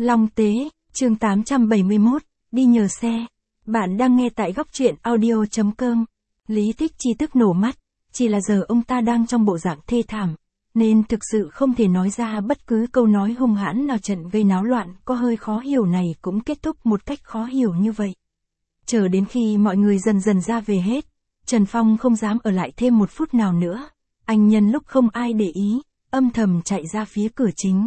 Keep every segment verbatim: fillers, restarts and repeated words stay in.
Long Tế, chương tám trăm bảy mươi mốt, đi nhờ xe. Bạn đang nghe tại góc truyện audio chấm com. Lý Thích Chi tức nổ mắt, chỉ là giờ ông ta đang trong bộ dạng thê thảm, nên thực sự không thể nói ra bất cứ câu nói hung hãn nào. Trận gây náo loạn có hơi khó hiểu này cũng kết thúc một cách khó hiểu như vậy. Chờ đến khi mọi người dần dần ra về hết, Trần Phong không dám ở lại thêm một phút nào nữa. Anh nhân lúc không ai để ý, âm thầm chạy ra phía cửa chính.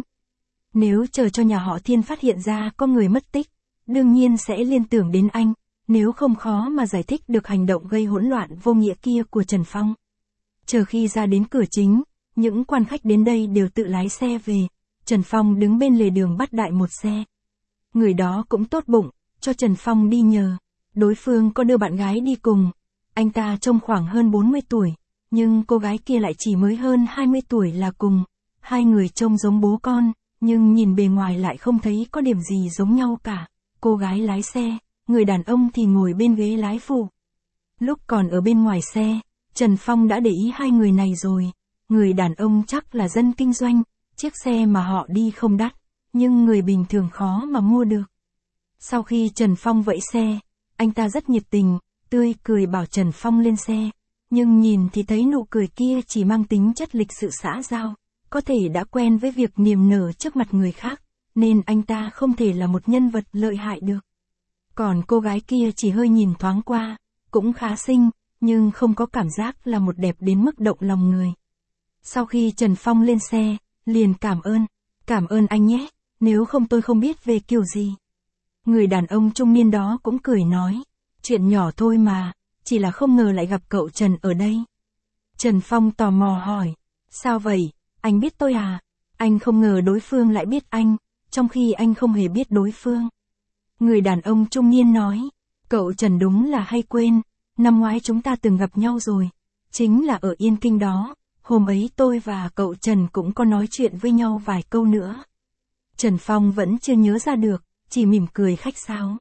Nếu chờ cho nhà họ Thiên phát hiện ra có người mất tích, đương nhiên sẽ liên tưởng đến anh, nếu không khó mà giải thích được hành động gây hỗn loạn vô nghĩa kia của Trần Phong. Chờ khi ra đến cửa chính, những quan khách đến đây đều tự lái xe về, Trần Phong đứng bên lề đường bắt đại một xe. Người đó cũng tốt bụng, cho Trần Phong đi nhờ. Đối phương có đưa bạn gái đi cùng, anh ta trông khoảng hơn bốn mươi tuổi, nhưng cô gái kia lại chỉ mới hơn hai mươi tuổi là cùng. Hai người trông giống bố con, nhưng nhìn bề ngoài lại không thấy có điểm gì giống nhau cả. Cô gái lái xe, người đàn ông thì ngồi bên ghế lái phụ. Lúc còn ở bên ngoài xe, Trần Phong đã để ý hai người này rồi. Người đàn ông chắc là dân kinh doanh, chiếc xe mà họ đi không đắt, nhưng người bình thường khó mà mua được. Sau khi Trần Phong vẫy xe, anh ta rất nhiệt tình, tươi cười bảo Trần Phong lên xe. Nhưng nhìn thì thấy nụ cười kia chỉ mang tính chất lịch sự xã giao, có thể đã quen với việc niềm nở trước mặt người khác, nên anh ta không thể là một nhân vật lợi hại được. Còn cô gái kia chỉ hơi nhìn thoáng qua, cũng khá xinh, nhưng không có cảm giác là một đẹp đến mức động lòng người. Sau khi Trần Phong lên xe, liền cảm ơn, cảm ơn anh nhé, nếu không tôi không biết về kiểu gì. Người đàn ông trung niên đó cũng cười nói, chuyện nhỏ thôi mà, chỉ là không ngờ lại gặp cậu Trần ở đây. Trần Phong tò mò hỏi, sao vậy, anh biết tôi à? Anh không ngờ đối phương lại biết anh, trong khi anh không hề biết đối phương. Người đàn ông trung niên nói, cậu Trần đúng là hay quên, năm ngoái chúng ta từng gặp nhau rồi, chính là ở Yên Kinh đó, hôm ấy tôi và cậu Trần cũng có nói chuyện với nhau vài câu nữa. Trần Phong vẫn chưa nhớ ra được, chỉ mỉm cười khách sáo.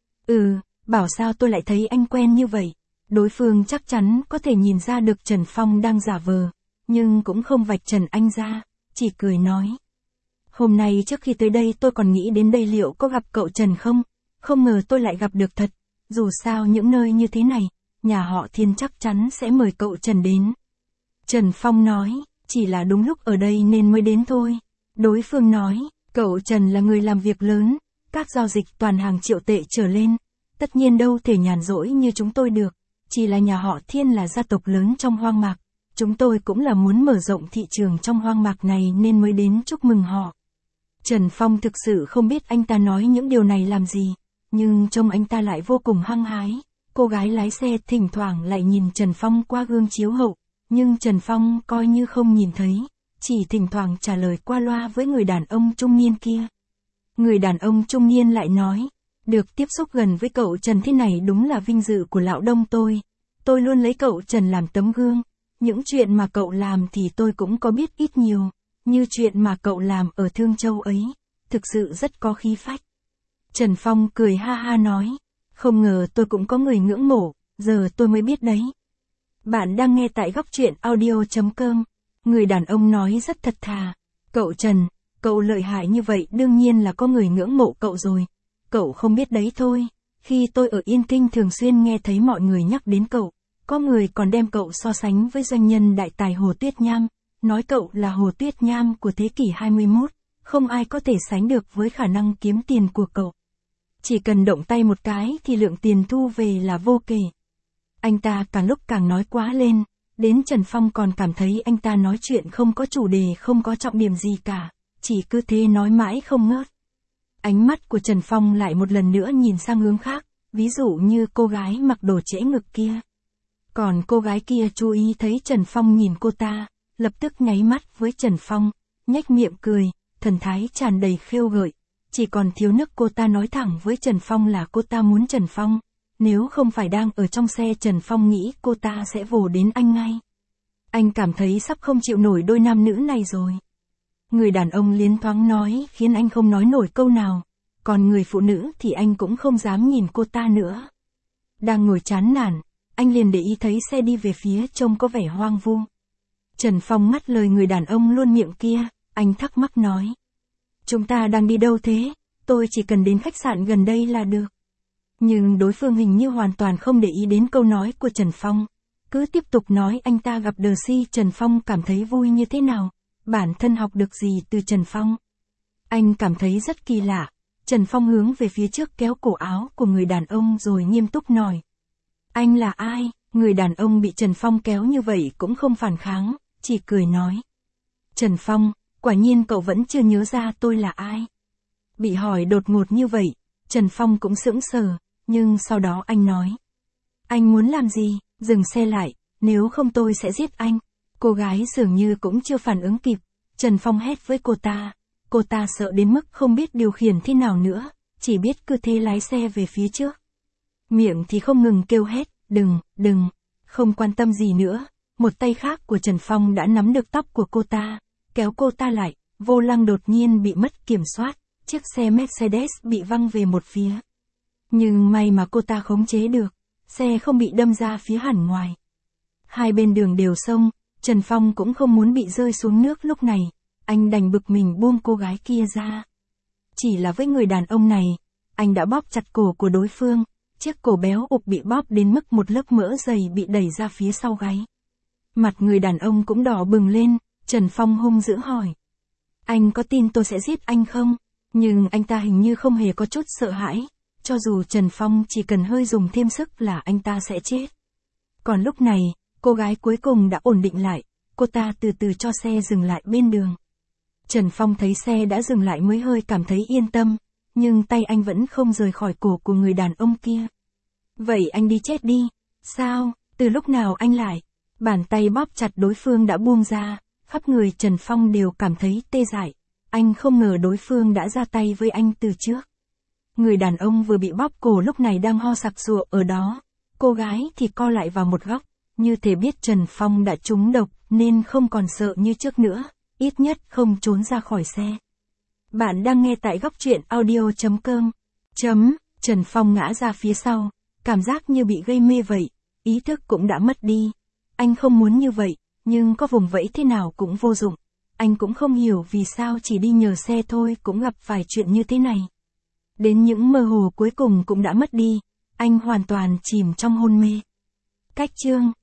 Ừ, bảo sao tôi lại thấy anh quen như vậy. Đối phương chắc chắn có thể nhìn ra được Trần Phong đang giả vờ, nhưng cũng không vạch trần anh ra, chỉ cười nói. Hôm nay trước khi tới đây tôi còn nghĩ đến đây liệu có gặp cậu Trần không, không ngờ tôi lại gặp được thật, dù sao những nơi như thế này, nhà họ Thiên chắc chắn sẽ mời cậu Trần đến. Trần Phong nói, chỉ là đúng lúc ở đây nên mới đến thôi. Đối phương nói, cậu Trần là người làm việc lớn, các giao dịch toàn hàng triệu tệ trở lên, tất nhiên đâu thể nhàn rỗi như chúng tôi được. Chỉ là nhà họ Thiên là gia tộc lớn trong hoang mạc, chúng tôi cũng là muốn mở rộng thị trường trong hoang mạc này nên mới đến chúc mừng họ. Trần Phong thực sự không biết anh ta nói những điều này làm gì, nhưng trông anh ta lại vô cùng hăng hái. Cô gái lái xe thỉnh thoảng lại nhìn Trần Phong qua gương chiếu hậu, nhưng Trần Phong coi như không nhìn thấy, chỉ thỉnh thoảng trả lời qua loa với người đàn ông trung niên kia. Người đàn ông trung niên lại nói, được tiếp xúc gần với cậu Trần thế này đúng là vinh dự của lão đông tôi. Tôi luôn lấy cậu Trần làm tấm gương. Những chuyện mà cậu làm thì tôi cũng có biết ít nhiều. Như chuyện mà cậu làm ở Thương Châu ấy, thực sự rất có khí phách. Trần Phong cười ha ha nói, không ngờ tôi cũng có người ngưỡng mộ, giờ tôi mới biết đấy. Bạn đang nghe tại góc truyện audio chấm com. Người đàn ông nói rất thật thà, cậu Trần, cậu lợi hại như vậy đương nhiên là có người ngưỡng mộ cậu rồi. Cậu không biết đấy thôi, khi tôi ở Yên Kinh thường xuyên nghe thấy mọi người nhắc đến cậu, có người còn đem cậu so sánh với doanh nhân đại tài Hồ Tuyết Nham, nói cậu là Hồ Tuyết Nham của thế kỷ hai mươi mốt, không ai có thể sánh được với khả năng kiếm tiền của cậu. Chỉ cần động tay một cái thì lượng tiền thu về là vô kể. Anh ta càng lúc càng nói quá lên, đến Trần Phong còn cảm thấy anh ta nói chuyện không có chủ đề, không có trọng điểm gì cả, chỉ cứ thế nói mãi không ngớt. Ánh mắt của Trần Phong lại một lần nữa nhìn sang hướng khác, ví dụ như cô gái mặc đồ trễ ngực kia. Còn cô gái kia chú ý thấy Trần Phong nhìn cô ta, lập tức nháy mắt với Trần Phong, nhếch miệng cười, thần thái tràn đầy khêu gợi. Chỉ còn thiếu nước cô ta nói thẳng với Trần Phong là cô ta muốn Trần Phong. Nếu không phải đang ở trong xe Trần Phong nghĩ cô ta sẽ vồ đến anh ngay. Anh cảm thấy sắp không chịu nổi đôi nam nữ này rồi. Người đàn ông liến thoáng nói khiến anh không nói nổi câu nào, còn người phụ nữ thì anh cũng không dám nhìn cô ta nữa. Đang ngồi chán nản, anh liền để ý thấy xe đi về phía trông có vẻ hoang vu. Trần Phong ngắt lời người đàn ông luôn miệng kia, anh thắc mắc nói. Chúng ta đang đi đâu thế? tôi chỉ cần đến khách sạn gần đây là được. Nhưng đối phương hình như hoàn toàn không để ý đến câu nói của Trần Phong. Cứ tiếp tục nói anh ta gặp đờ si. Trần Phong cảm thấy vui như thế nào? Bản thân học được gì từ Trần Phong? Anh cảm thấy rất kỳ lạ. Trần Phong hướng về phía trước kéo cổ áo của người đàn ông rồi nghiêm túc nói. Anh là ai? Người đàn ông bị Trần Phong kéo như vậy cũng không phản kháng, chỉ cười nói. Trần Phong, quả nhiên cậu vẫn chưa nhớ ra tôi là ai. Bị hỏi đột ngột như vậy, Trần Phong cũng sững sờ, nhưng sau đó anh nói. Anh muốn làm gì? Dừng xe lại, nếu không tôi sẽ giết anh. Cô gái dường như cũng chưa phản ứng kịp, Trần Phong hét với cô ta. Cô ta sợ đến mức không biết điều khiển thế nào nữa, chỉ biết cứ thế lái xe về phía trước. Miệng thì không ngừng kêu hét, đừng, đừng, không quan tâm gì nữa. Một tay khác của Trần Phong đã nắm được tóc của cô ta, kéo cô ta lại, vô lăng đột nhiên bị mất kiểm soát, chiếc xe Mercedes bị văng về một phía. Nhưng may mà cô ta khống chế được, xe không bị đâm ra phía hẳn ngoài. Hai bên đường đều sông, Trần Phong cũng không muốn bị rơi xuống nước lúc này, anh đành bực mình buông cô gái kia ra. Chỉ là với người đàn ông này, anh đã bóp chặt cổ của đối phương, chiếc cổ béo ục bị bóp đến mức một lớp mỡ dày bị đẩy ra phía sau gáy. Mặt người đàn ông cũng đỏ bừng lên, Trần Phong hung dữ hỏi. Anh có tin tôi sẽ giết anh không? Nhưng anh ta hình như không hề có chút sợ hãi, cho dù Trần Phong chỉ cần hơi dùng thêm sức là anh ta sẽ chết. Còn lúc này, cô gái cuối cùng đã ổn định lại, cô ta từ từ cho xe dừng lại bên đường. Trần Phong thấy xe đã dừng lại mới hơi cảm thấy yên tâm, nhưng tay anh vẫn không rời khỏi cổ của người đàn ông kia. Vậy anh đi chết đi. Sao? Từ lúc nào anh lại? Bàn tay bóp chặt đối phương đã buông ra, khắp người Trần Phong đều cảm thấy tê dại. Anh không ngờ đối phương đã ra tay với anh từ trước. Người đàn ông vừa bị bóp cổ lúc này đang ho sặc sụa ở đó. Cô gái thì co lại vào một góc, như thể biết Trần Phong đã trúng độc nên không còn sợ như trước nữa, ít nhất không trốn ra khỏi xe. Bạn đang nghe tại góc truyện audio chấm com. Chấm, Trần Phong ngã ra phía sau, cảm giác như bị gây mê vậy, ý thức cũng đã mất đi. Anh không muốn như vậy, nhưng có vùng vẫy thế nào cũng vô dụng. Anh cũng không hiểu vì sao chỉ đi nhờ xe thôi cũng gặp phải chuyện như thế này. Đến những mơ hồ cuối cùng cũng đã mất đi, anh hoàn toàn chìm trong hôn mê. Cách chương